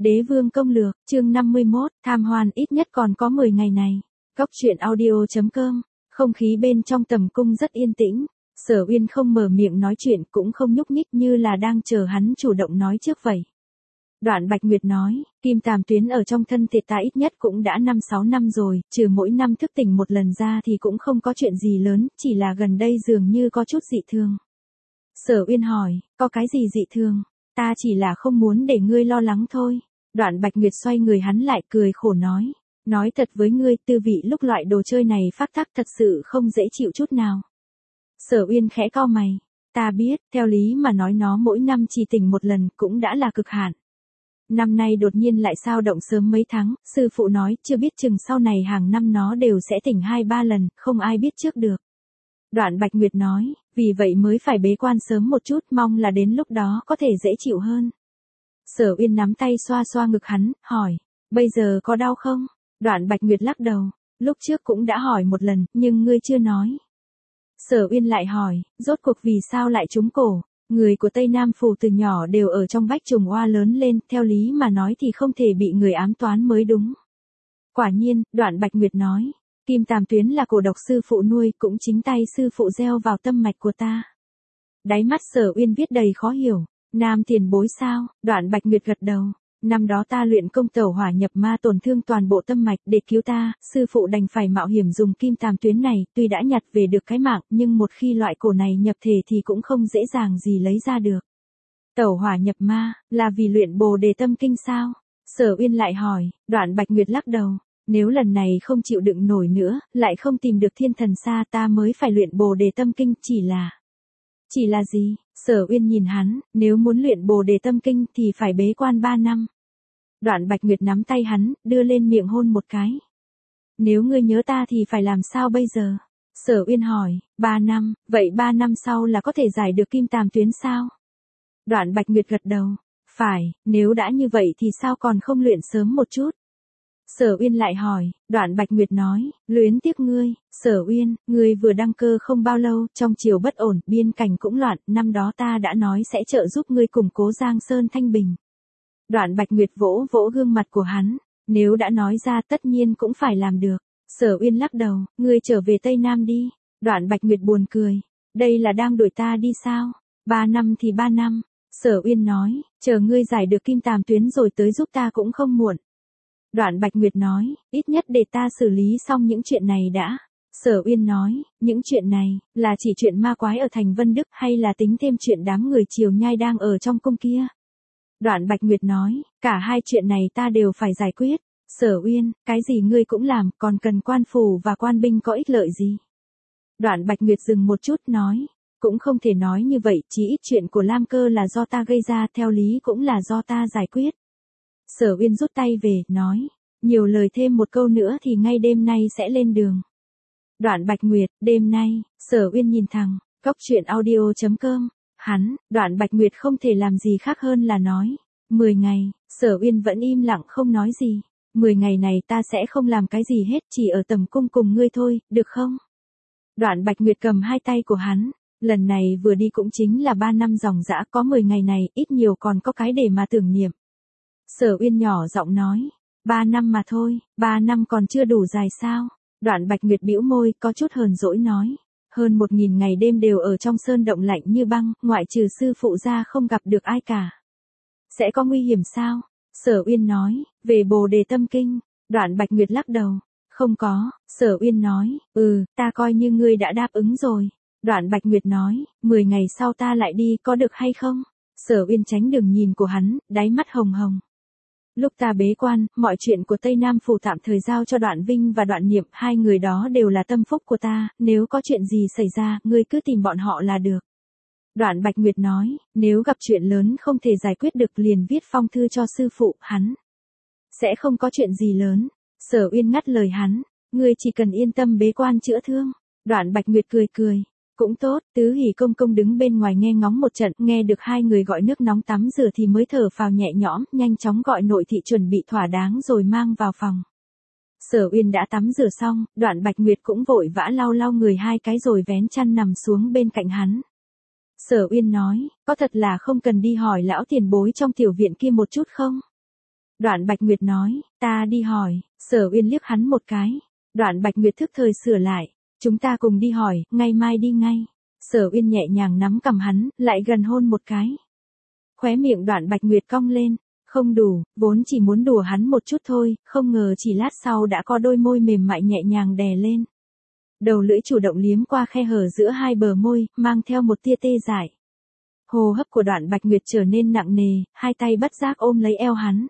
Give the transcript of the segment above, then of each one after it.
Đế vương công lược, chương 51, tham hoan ít nhất còn có 10 ngày này. Góc truyện audio.com, không khí bên trong tầm cung rất yên tĩnh. Sở Uyên không mở miệng nói chuyện cũng không nhúc nhích như là đang chờ hắn chủ động nói trước vậy. Đoạn Bạch Nguyệt nói, Kim Tàm Tuyến ở trong thân thể ta ít nhất cũng đã 5-6 năm rồi, trừ mỗi năm thức tỉnh một lần ra thì cũng không có chuyện gì lớn, chỉ là gần đây dường như có chút dị thường. Sở Uyên hỏi, có cái gì dị thường? Ta chỉ là không muốn để ngươi lo lắng thôi. Đoạn Bạch Nguyệt xoay người hắn lại cười khổ nói thật với ngươi, tư vị lúc loại đồ chơi này phát tác thật sự không dễ chịu chút nào. Sở Uyên khẽ cau mày, ta biết, theo lý mà nói nó mỗi năm chỉ tỉnh một lần cũng đã là cực hạn. Năm nay đột nhiên lại sao động sớm mấy tháng, sư phụ nói chưa biết chừng sau này hàng năm nó đều sẽ tỉnh 2-3 lần, không ai biết trước được. Đoạn Bạch Nguyệt nói, vì vậy mới phải bế quan sớm một chút, mong là đến lúc đó có thể dễ chịu hơn. Sở Uyên nắm tay xoa xoa ngực hắn, hỏi, bây giờ có đau không? Đoạn Bạch Nguyệt lắc đầu, lúc trước cũng đã hỏi một lần, nhưng ngươi chưa nói. Sở Uyên lại hỏi, rốt cuộc vì sao lại trúng cổ? Người của Tây Nam Phủ từ nhỏ đều ở trong bách trùng oa lớn lên, theo lý mà nói thì không thể bị người ám toán mới đúng. Quả nhiên, Đoạn Bạch Nguyệt nói, Kim Tàm Tuyến là cổ độc sư phụ nuôi, cũng chính tay sư phụ gieo vào tâm mạch của ta. Đáy mắt Sở Uyên viết đầy khó hiểu, nam tiền bối sao? Đoạn Bạch Nguyệt gật đầu, năm đó ta luyện công tẩu hỏa nhập ma tổn thương toàn bộ tâm mạch, để cứu ta, sư phụ đành phải mạo hiểm dùng Kim Tàm Tuyến này, tuy đã nhặt về được cái mạng, nhưng một khi loại cổ này nhập thể thì cũng không dễ dàng gì lấy ra được. Tẩu hỏa nhập ma, là vì luyện Bồ Đề Tâm Kinh sao? Sở Uyên lại hỏi. Đoạn Bạch Nguyệt lắc đầu, nếu lần này không chịu đựng nổi nữa, lại không tìm được Thiên Thần Sa, ta mới phải luyện Bồ Đề Tâm Kinh. Chỉ là gì? Sở Uyên nhìn hắn, nếu muốn luyện Bồ Đề Tâm Kinh thì phải bế quan 3 năm. Đoạn Bạch Nguyệt nắm tay hắn, đưa lên miệng hôn một cái. Nếu ngươi nhớ ta thì phải làm sao bây giờ? Sở Uyên hỏi, 3 năm, vậy 3 năm sau là có thể giải được Kim Tàm Tuyến sao? Đoạn Bạch Nguyệt gật đầu, phải, nếu đã như vậy thì sao còn không luyện sớm một chút? Sở Uyên lại hỏi. Đoạn Bạch Nguyệt nói, luyến tiếc ngươi. Sở Uyên, ngươi vừa đăng cơ không bao lâu, trong triều bất ổn, biên cảnh cũng loạn, năm đó ta đã nói sẽ trợ giúp ngươi củng cố Giang Sơn thanh bình. Đoạn Bạch Nguyệt vỗ vỗ gương mặt của hắn, nếu đã nói ra tất nhiên cũng phải làm được. Sở Uyên lắc đầu, ngươi trở về Tây Nam đi. Đoạn Bạch Nguyệt buồn cười, đây là đang đuổi ta đi sao? 3 năm thì 3 năm. Sở Uyên nói, chờ ngươi giải được Kim Tàm Tuyến rồi tới giúp ta cũng không muộn. Đoạn Bạch Nguyệt nói, ít nhất để ta xử lý xong những chuyện này đã. Sở Uyên nói, những chuyện này, là chỉ chuyện ma quái ở thành Vân Đức hay là tính thêm chuyện đám người Triều Nhai đang ở trong cung kia? Đoạn Bạch Nguyệt nói, cả hai chuyện này ta đều phải giải quyết. Sở Uyên, cái gì ngươi cũng làm, còn cần quan phủ và quan binh có ích lợi gì? Đoạn Bạch Nguyệt dừng một chút nói, cũng không thể nói như vậy, chỉ ít chuyện của Lam Cơ là do ta gây ra, theo lý cũng là do ta giải quyết. Sở Uyên rút tay về, nói, nhiều lời thêm một câu nữa thì ngay đêm nay sẽ lên đường. Đoạn Bạch Nguyệt, đêm nay. Sở Uyên nhìn thẳng, góc truyện audio.com, Đoạn Bạch Nguyệt không thể làm gì khác hơn là nói, 10 ngày. Sở Uyên vẫn im lặng không nói gì. 10 ngày này ta sẽ không làm cái gì hết, chỉ ở tầm cung cùng ngươi thôi, được không? Đoạn Bạch Nguyệt cầm hai tay của hắn, lần này vừa đi cũng chính là 3 năm dòng dã, có 10 ngày này, ít nhiều còn có cái để mà tưởng niệm. Sở Uyên nhỏ giọng nói, 3 năm mà thôi, 3 năm còn chưa đủ dài sao? Đoạn Bạch Nguyệt bĩu môi, có chút hờn dỗi nói, hơn 1000 ngày đêm đều ở trong sơn động lạnh như băng, ngoại trừ sư phụ ra không gặp được ai cả. Sẽ có nguy hiểm sao? Sở Uyên nói, về Bồ Đề Tâm Kinh. Đoạn Bạch Nguyệt lắc đầu, không có. Sở Uyên nói, ta coi như ngươi đã đáp ứng rồi. Đoạn Bạch Nguyệt nói, 10 ngày sau ta lại đi, có được hay không? Sở Uyên tránh đường nhìn của hắn, đáy mắt hồng hồng. Lúc ta bế quan, mọi chuyện của Tây Nam Phủ tạm thời giao cho Đoạn Vinh và Đoạn Niệm, hai người đó đều là tâm phúc của ta, nếu có chuyện gì xảy ra, ngươi cứ tìm bọn họ là được. Đoạn Bạch Nguyệt nói, nếu gặp chuyện lớn không thể giải quyết được liền viết phong thư cho sư phụ, hắn sẽ không có chuyện gì lớn. Sở Uyên ngắt lời hắn, ngươi chỉ cần yên tâm bế quan chữa thương. Đoạn Bạch Nguyệt cười, cũng tốt. Tứ Hỷ công công đứng bên ngoài nghe ngóng một trận, nghe được hai người gọi nước nóng tắm rửa thì mới thở phào nhẹ nhõm, nhanh chóng gọi nội thị chuẩn bị thỏa đáng rồi mang vào phòng. Sở Uyên đã tắm rửa xong, Đoạn Bạch Nguyệt cũng vội vã lau người hai cái rồi vén chăn nằm xuống bên cạnh hắn. Sở Uyên nói, có thật là không cần đi hỏi lão tiền bối trong tiểu viện kia một chút không? Đoạn Bạch Nguyệt nói, ta đi hỏi. Sở Uyên liếc hắn một cái. Đoạn Bạch Nguyệt thức thời sửa lại, chúng ta cùng đi hỏi, ngày mai đi ngay. Sở Uyên nhẹ nhàng nắm cằm hắn, lại gần hôn một cái. Khóe miệng Đoạn Bạch Nguyệt cong lên, không đủ, vốn chỉ muốn đùa hắn một chút thôi, không ngờ chỉ lát sau đã có đôi môi mềm mại nhẹ nhàng đè lên. Đầu lưỡi chủ động liếm qua khe hở giữa hai bờ môi, mang theo một tia tê dại. Hô hấp của Đoạn Bạch Nguyệt trở nên nặng nề, hai tay bất giác ôm lấy eo hắn.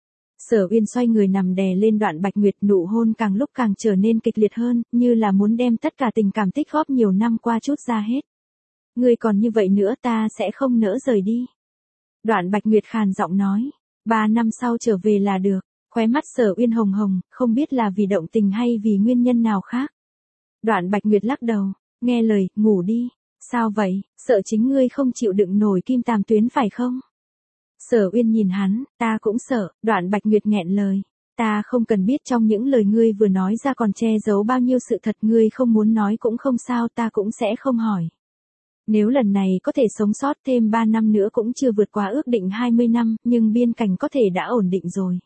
Sở Uyên xoay người nằm đè lên Đoạn Bạch Nguyệt, nụ hôn càng lúc càng trở nên kịch liệt hơn, như là muốn đem tất cả tình cảm tích góp nhiều năm qua chút ra hết. Ngươi còn như vậy nữa ta sẽ không nỡ rời đi. Đoạn Bạch Nguyệt khàn giọng nói, 3 năm sau trở về là được. Khóe mắt Sở Uyên hồng hồng, không biết là vì động tình hay vì nguyên nhân nào khác. Đoạn Bạch Nguyệt lắc đầu, nghe lời, ngủ đi. Sao vậy, sợ chính ngươi không chịu đựng nổi kim tam tuyến phải không? Sở Uyên nhìn hắn, ta cũng sợ. Đoạn Bạch Nguyệt nghẹn lời, ta không cần biết trong những lời ngươi vừa nói ra còn che giấu bao nhiêu sự thật, ngươi không muốn nói cũng không sao, ta cũng sẽ không hỏi. Nếu lần này có thể sống sót thêm 3 năm nữa cũng chưa vượt qua ước định 20 năm, nhưng biên cảnh có thể đã ổn định rồi.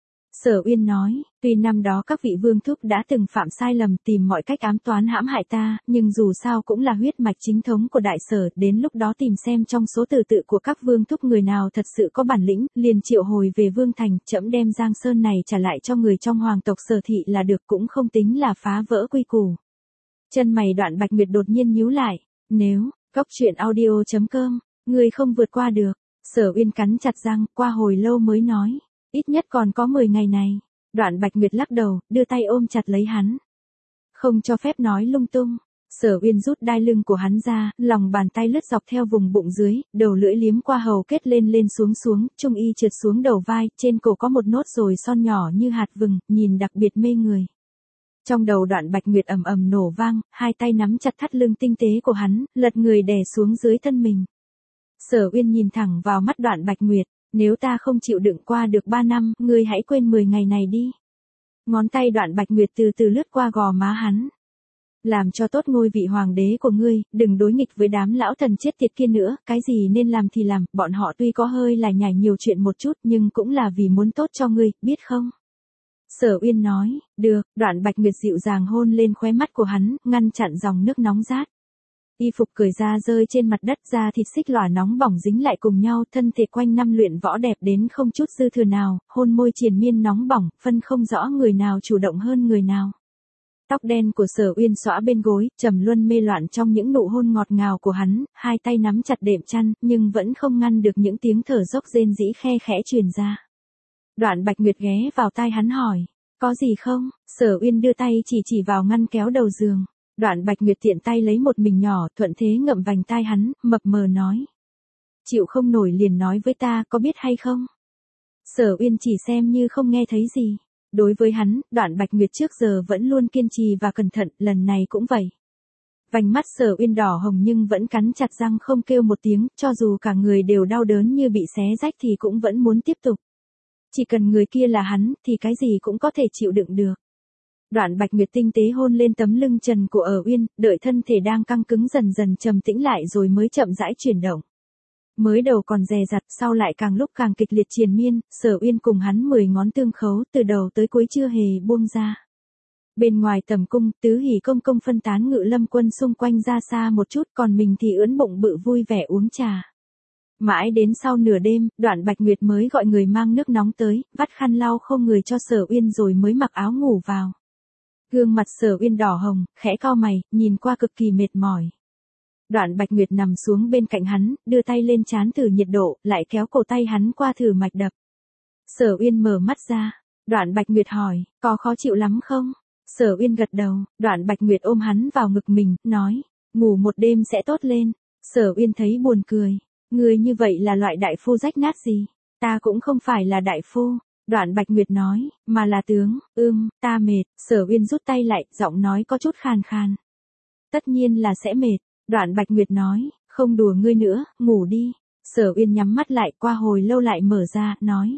Sở Uyên nói, tuy năm đó các vị vương thúc đã từng phạm sai lầm tìm mọi cách ám toán hãm hại ta, nhưng dù sao cũng là huyết mạch chính thống của đại Sở, đến lúc đó tìm xem trong số tử tự của các vương thúc người nào thật sự có bản lĩnh, liền triệu hồi về vương thành, trẫm đem Giang Sơn này trả lại cho người trong hoàng tộc Sở thị là được, cũng không tính là phá vỡ quy củ. Chân mày Đoạn Bạch Nguyệt đột nhiên nhíu lại, nếu, Cốc truyện audio.com, người không vượt qua được. Sở Uyên cắn chặt răng, qua hồi lâu mới nói, ít nhất còn có 10 ngày này. Đoạn Bạch Nguyệt lắc đầu, đưa tay ôm chặt lấy hắn. Không cho phép nói lung tung. Sở Uyên rút đai lưng của hắn ra, lòng bàn tay lướt dọc theo vùng bụng dưới, đầu lưỡi liếm qua hầu kết lên lên xuống xuống, trung y trượt xuống đầu vai, trên cổ có một nốt ruồi son nhỏ như hạt vừng, nhìn đặc biệt mê người. Trong đầu Đoạn Bạch Nguyệt ầm ầm nổ vang, hai tay nắm chặt thắt lưng tinh tế của hắn, lật người đè xuống dưới thân mình. Sở Uyên nhìn thẳng vào mắt Đoạn Bạch Nguyệt, nếu ta không chịu đựng qua được 3 năm, ngươi hãy quên 10 ngày này đi. Ngón tay Đoạn Bạch Nguyệt từ từ lướt qua gò má hắn. Làm cho tốt ngôi vị hoàng đế của ngươi, đừng đối nghịch với đám lão thần chết tiệt kia nữa, cái gì nên làm thì làm, bọn họ tuy có hơi là nhảy nhiều chuyện một chút nhưng cũng là vì muốn tốt cho ngươi, biết không? Sở Uyên nói, được. Đoạn Bạch Nguyệt dịu dàng hôn lên khóe mắt của hắn, ngăn chặn dòng nước nóng rát. Y phục cởi ra rơi trên mặt đất, da thịt xích lòa nóng bỏng dính lại cùng nhau, thân thể quanh năm luyện võ đẹp đến không chút dư thừa nào, hôn môi triền miên nóng bỏng, phân không rõ người nào chủ động hơn người nào. Tóc đen của Sở Uyên xõa bên gối, trầm luân mê loạn trong những nụ hôn ngọt ngào của hắn, hai tay nắm chặt đệm chăn, nhưng vẫn không ngăn được những tiếng thở dốc rên rỉ khe khẽ truyền ra. Đoạn Bạch Nguyệt ghé vào tai hắn hỏi, có gì không? Sở Uyên đưa tay chỉ vào ngăn kéo đầu giường. Đoạn Bạch Nguyệt tiện tay lấy một mình nhỏ, thuận thế ngậm vành tai hắn, mập mờ nói. Chịu không nổi liền nói với ta, có biết hay không? Sở Uyên chỉ xem như không nghe thấy gì. Đối với hắn, Đoạn Bạch Nguyệt trước giờ vẫn luôn kiên trì và cẩn thận, lần này cũng vậy. Vành mắt Sở Uyên đỏ hồng nhưng vẫn cắn chặt răng không kêu một tiếng, cho dù cả người đều đau đớn như bị xé rách thì cũng vẫn muốn tiếp tục. Chỉ cần người kia là hắn, thì cái gì cũng có thể chịu đựng được. Đoạn Bạch Nguyệt tinh tế hôn lên tấm lưng trần của Uyên, đợi thân thể đang căng cứng dần dần trầm tĩnh lại rồi mới chậm rãi chuyển động. Mới đầu còn dè dặt, sau lại càng lúc càng kịch liệt triền miên, Sở Uyên cùng hắn 10 ngón tương khấu, từ đầu tới cuối chưa hề buông ra. Bên ngoài tầm cung, Tứ Hỷ công công phân tán Ngự Lâm quân xung quanh ra xa một chút, còn mình thì ưỡn bụng bự vui vẻ uống trà. Mãi đến sau nửa đêm, Đoạn Bạch Nguyệt mới gọi người mang nước nóng tới, vắt khăn lau khô người cho Sở Uyên rồi mới mặc áo ngủ vào. Gương mặt Sở Uyên đỏ hồng, khẽ cau mày, nhìn qua cực kỳ mệt mỏi. Đoạn Bạch Nguyệt nằm xuống bên cạnh hắn, đưa tay lên trán thử nhiệt độ, lại kéo cổ tay hắn qua thử mạch đập. Sở Uyên mở mắt ra. Đoạn Bạch Nguyệt hỏi, có khó chịu lắm không? Sở Uyên gật đầu. Đoạn Bạch Nguyệt ôm hắn vào ngực mình, nói, ngủ một đêm sẽ tốt lên. Sở Uyên thấy buồn cười. Người như vậy là loại đại phu rách nát gì? Ta cũng không phải là đại phu. Đoạn Bạch Nguyệt nói, mà là tướng. Ta mệt. Sở Uyên rút tay lại, giọng nói có chút khàn khàn. Tất nhiên là sẽ mệt. Đoạn Bạch Nguyệt nói, không đùa ngươi nữa, ngủ đi. Sở Uyên nhắm mắt lại, qua hồi lâu lại mở ra, nói.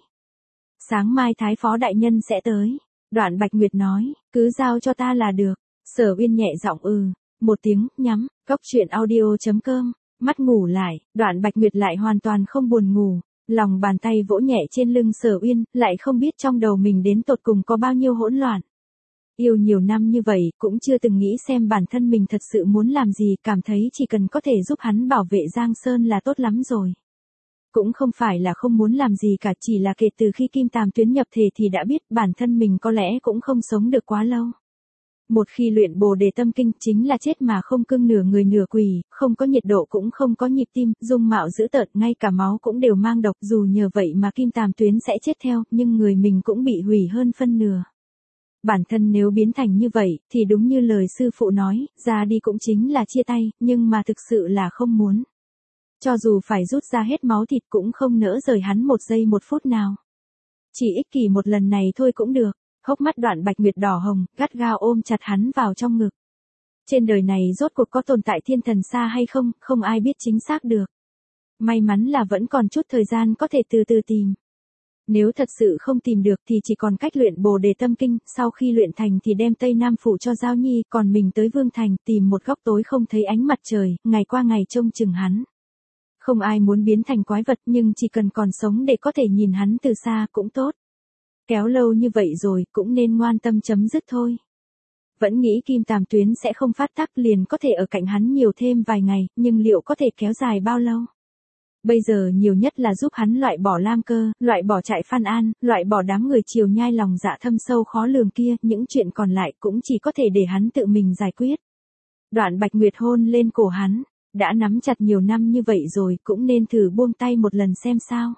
Sáng mai Thái Phó Đại Nhân sẽ tới. Đoạn Bạch Nguyệt nói, cứ giao cho ta là được. Sở Uyên nhẹ giọng một tiếng, nhắm. Cốc truyện audio.com. Mắt ngủ lại, Đoạn Bạch Nguyệt lại hoàn toàn không buồn ngủ. Lòng bàn tay vỗ nhẹ trên lưng Sở Uyên, lại không biết trong đầu mình đến tột cùng có bao nhiêu hỗn loạn. Yêu nhiều năm như vậy, cũng chưa từng nghĩ xem bản thân mình thật sự muốn làm gì, cảm thấy chỉ cần có thể giúp hắn bảo vệ Giang Sơn là tốt lắm rồi. Cũng không phải là không muốn làm gì cả, chỉ là kể từ khi Kim Tàm Tuyến nhập thể thì đã biết bản thân mình có lẽ cũng không sống được quá lâu. Một khi luyện Bồ Đề Tâm Kinh chính là chết mà không cưng, nửa người nửa quỷ, không có nhiệt độ cũng không có nhịp tim, dung mạo dữ tợn, ngay cả máu cũng đều mang độc, dù nhờ vậy mà Kim Tàm Tuyến sẽ chết theo, nhưng người mình cũng bị hủy hơn phân nửa. Bản thân nếu biến thành như vậy, thì đúng như lời sư phụ nói, ra đi cũng chính là chia tay, nhưng mà thực sự là không muốn. Cho dù phải rút ra hết máu thịt cũng không nỡ rời hắn một giây một phút nào. Chỉ ích kỷ một lần này thôi cũng được. Hốc mắt Đoạn Bạch Nguyệt đỏ hồng, gắt gao ôm chặt hắn vào trong ngực. Trên đời này rốt cuộc có tồn tại thiên thần xa hay không, không ai biết chính xác được. May mắn là vẫn còn chút thời gian có thể từ từ tìm. Nếu thật sự không tìm được thì chỉ còn cách luyện Bồ Đề Tâm Kinh, sau khi luyện thành thì đem Tây Nam Phủ cho Giao Nhi, còn mình tới Vương Thành tìm một góc tối không thấy ánh mặt trời, ngày qua ngày trông chừng hắn. Không ai muốn biến thành quái vật, nhưng chỉ cần còn sống để có thể nhìn hắn từ xa cũng tốt. Kéo lâu như vậy rồi, cũng nên ngoan tâm chấm dứt thôi. Vẫn nghĩ Kim Tàm Tuyến sẽ không phát tác, liền có thể ở cạnh hắn nhiều thêm vài ngày, nhưng liệu có thể kéo dài bao lâu? Bây giờ nhiều nhất là giúp hắn loại bỏ Lam Cơ, loại bỏ trại Phan An, loại bỏ đám người Triều Nhai lòng dạ thâm sâu khó lường kia, những chuyện còn lại cũng chỉ có thể để hắn tự mình giải quyết. Đoạn Bạch Nguyệt hôn lên cổ hắn, đã nắm chặt nhiều năm như vậy rồi, cũng nên thử buông tay một lần xem sao.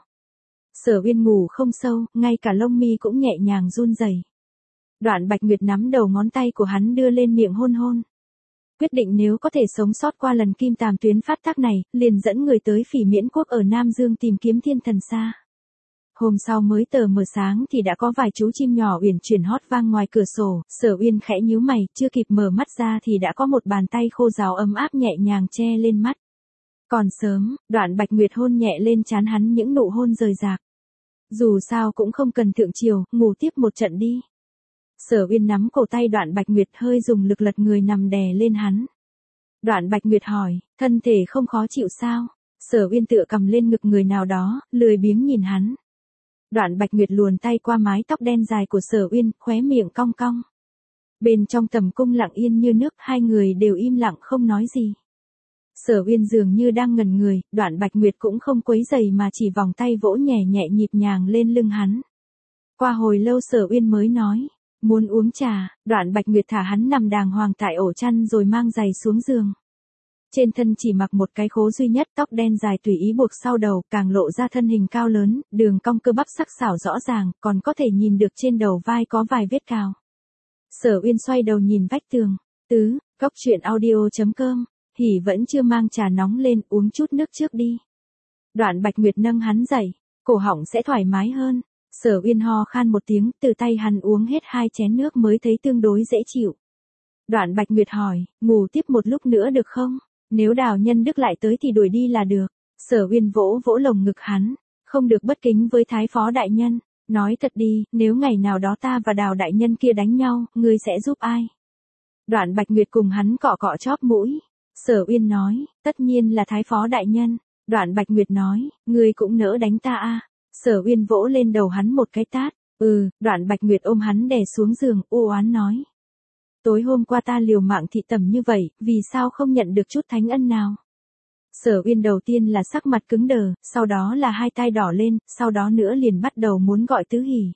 Sở Uyên ngủ không sâu, ngay cả lông mi cũng nhẹ nhàng run rẩy. Đoạn Bạch Nguyệt nắm đầu ngón tay của hắn đưa lên miệng hôn hôn. Quyết định nếu có thể sống sót qua lần Kim Tàm Tuyến phát tác này, liền dẫn người tới Phỉ Miễn Quốc ở Nam Dương tìm kiếm thiên thần xa. Hôm sau mới tờ mờ sáng thì đã có vài chú chim nhỏ uyển chuyển hót vang ngoài cửa sổ, Sở Uyên khẽ nhíu mày, chưa kịp mở mắt ra thì đã có một bàn tay khô ráo ấm áp nhẹ nhàng che lên mắt. Còn sớm, Đoạn Bạch Nguyệt hôn nhẹ lên trán hắn những nụ hôn rời rạc. Dù sao cũng không cần thượng triều, ngủ tiếp một trận đi. Sở Uyên nắm cổ tay Đoạn Bạch Nguyệt hơi dùng lực lật người nằm đè lên hắn. Đoạn Bạch Nguyệt hỏi, thân thể không khó chịu sao? Sở Uyên tựa cầm lên ngực người nào đó, lười biếng nhìn hắn. Đoạn Bạch Nguyệt luồn tay qua mái tóc đen dài của Sở Uyên, khóe miệng cong cong. Bên trong tầm cung lặng yên như nước, hai người đều im lặng không nói gì. Sở Uyên dường như đang ngẩn người, Đoạn Bạch Nguyệt cũng không quấy giày mà chỉ vòng tay vỗ nhẹ nhẹ nhịp nhàng lên lưng hắn. Qua hồi lâu Sở Uyên mới nói, muốn uống trà. Đoạn Bạch Nguyệt thả hắn nằm đàng hoàng tại ổ chăn rồi mang giày xuống giường. Trên thân chỉ mặc một cái khố duy nhất, tóc đen dài tùy ý buộc sau đầu, càng lộ ra thân hình cao lớn, đường cong cơ bắp sắc sảo rõ ràng, còn có thể nhìn được trên đầu vai có vài vết cào. Sở Uyên xoay đầu nhìn vách tường. Tứ, Cốc Truyện Audio.com. Hỉ vẫn chưa mang trà nóng lên, uống chút nước trước đi. Đoạn Bạch Nguyệt nâng hắn dậy, cổ họng sẽ thoải mái hơn. Sở Uyên ho khan một tiếng, từ tay hắn uống hết 2 chén nước mới thấy tương đối dễ chịu. Đoạn Bạch Nguyệt hỏi, ngủ tiếp một lúc nữa được không? Nếu Đào Nhân Đức lại tới thì đuổi đi là được. Sở Uyên vỗ vỗ lồng ngực hắn, không được bất kính với Thái Phó Đại Nhân. Nói thật đi, nếu ngày nào đó ta và Đào Đại Nhân kia đánh nhau, ngươi sẽ giúp ai? Đoạn Bạch Nguyệt cùng hắn cọ cọ chóp mũi. Sở Uyên nói, tất nhiên là Thái Phó Đại Nhân. Đoạn Bạch Nguyệt nói, ngươi cũng nỡ đánh ta à? Sở Uyên vỗ lên đầu hắn một cái tát. Đoạn Bạch Nguyệt ôm hắn đè xuống giường, u oán nói. Tối hôm qua ta liều mạng thị tẩm như vậy, vì sao không nhận được chút thánh ân nào? Sở Uyên đầu tiên là sắc mặt cứng đờ, sau đó là hai tay đỏ lên, sau đó nữa liền bắt đầu muốn gọi Tứ Hỉ.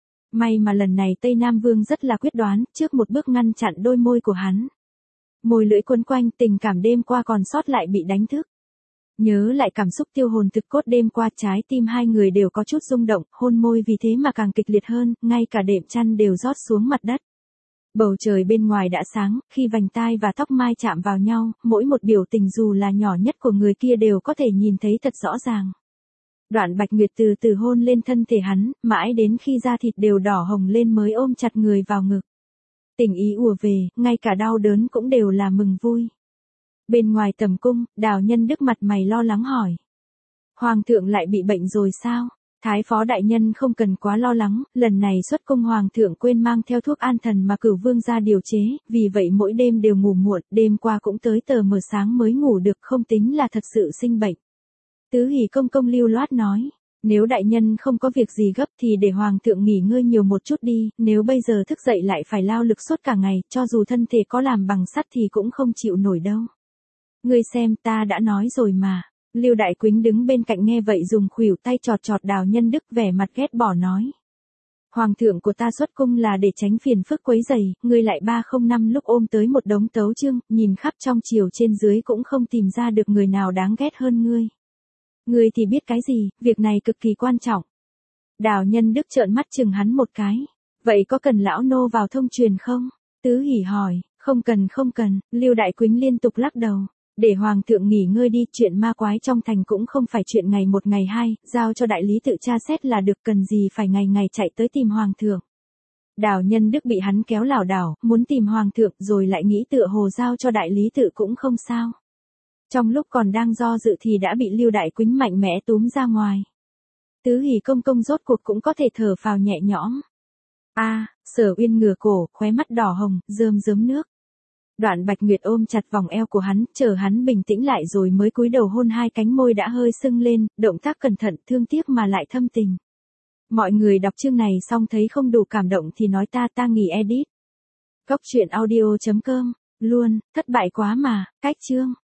May mà lần này Tây Nam Vương rất là quyết đoán, trước một bước ngăn chặn đôi môi của hắn. Môi lưỡi quấn quanh, tình cảm đêm qua còn sót lại bị đánh thức. Nhớ lại cảm xúc tiêu hồn thực cốt đêm qua, trái tim hai người đều có chút rung động, hôn môi vì thế mà càng kịch liệt hơn, ngay cả đệm chăn đều rót xuống mặt đất. Bầu trời bên ngoài đã sáng, khi vành tai và tóc mai chạm vào nhau, mỗi một biểu tình dù là nhỏ nhất của người kia đều có thể nhìn thấy thật rõ ràng. Đoạn Bạch Nguyệt từ từ hôn lên thân thể hắn, mãi đến khi da thịt đều đỏ hồng lên mới ôm chặt người vào ngực. Tình ý ùa về, ngay cả đau đớn cũng đều là mừng vui. Bên ngoài tầm cung, Đào Nhân Đức mặt mày lo lắng hỏi. Hoàng thượng lại bị bệnh rồi sao? Thái Phó Đại Nhân không cần quá lo lắng, lần này xuất cung Hoàng thượng quên mang theo thuốc an thần mà Cửu Vương ra điều chế, vì vậy mỗi đêm đều ngủ muộn, đêm qua cũng tới tờ mờ sáng mới ngủ được, không tính là thật sự sinh bệnh. Tứ Hỉ công công lưu loát nói, Nếu đại nhân không có việc gì gấp thì để hoàng thượng nghỉ ngơi nhiều một chút đi, nếu bây giờ thức dậy lại phải lao lực suốt cả ngày, cho dù thân thể có làm bằng sắt thì cũng không chịu nổi đâu. Ngươi xem, ta đã nói rồi mà. Lưu Đại Quýnh đứng bên cạnh nghe vậy dùng khuỷu tay chọt chọt Đào Nhân Đức, vẻ mặt ghét bỏ nói. Hoàng thượng của ta xuất cung là để tránh phiền phức quấy rầy, ngươi lại 305 lúc ôm tới một đống tấu chương, nhìn khắp trong triều trên dưới cũng không tìm ra được người nào đáng ghét hơn ngươi. Ngươi thì biết cái gì, việc này cực kỳ quan trọng. Đào Nhân Đức trợn mắt chừng hắn một cái. Vậy có cần lão nô vào thông truyền không? Tứ Hỉ hỏi. Không cần, Lưu Đại Quýnh liên tục lắc đầu. Để hoàng thượng nghỉ ngơi đi, chuyện ma quái trong thành cũng không phải chuyện ngày một ngày hai, giao cho đại lý tự tra xét là được, cần gì phải ngày ngày chạy tới tìm hoàng thượng. Đào Nhân Đức bị hắn kéo lảo đảo, muốn tìm hoàng thượng rồi lại nghĩ tựa hồ giao cho đại lý tự cũng không sao. Trong lúc còn đang do dự thì đã bị Lưu Đại Quýnh mạnh mẽ túm ra ngoài. Tứ Hỉ công công rốt cuộc cũng có thể thở phào nhẹ nhõm. Sở Uyên ngửa cổ, khóe mắt đỏ hồng, rơm rớm nước. Đoạn Bạch Nguyệt ôm chặt vòng eo của hắn, chờ hắn bình tĩnh lại rồi mới cúi đầu hôn hai cánh môi đã hơi sưng lên, động tác cẩn thận, thương tiếc mà lại thâm tình. Mọi người đọc chương này xong thấy không đủ cảm động thì nói ta nghỉ edit. Góc truyện audio.com, luôn, thất bại quá mà, cách chương.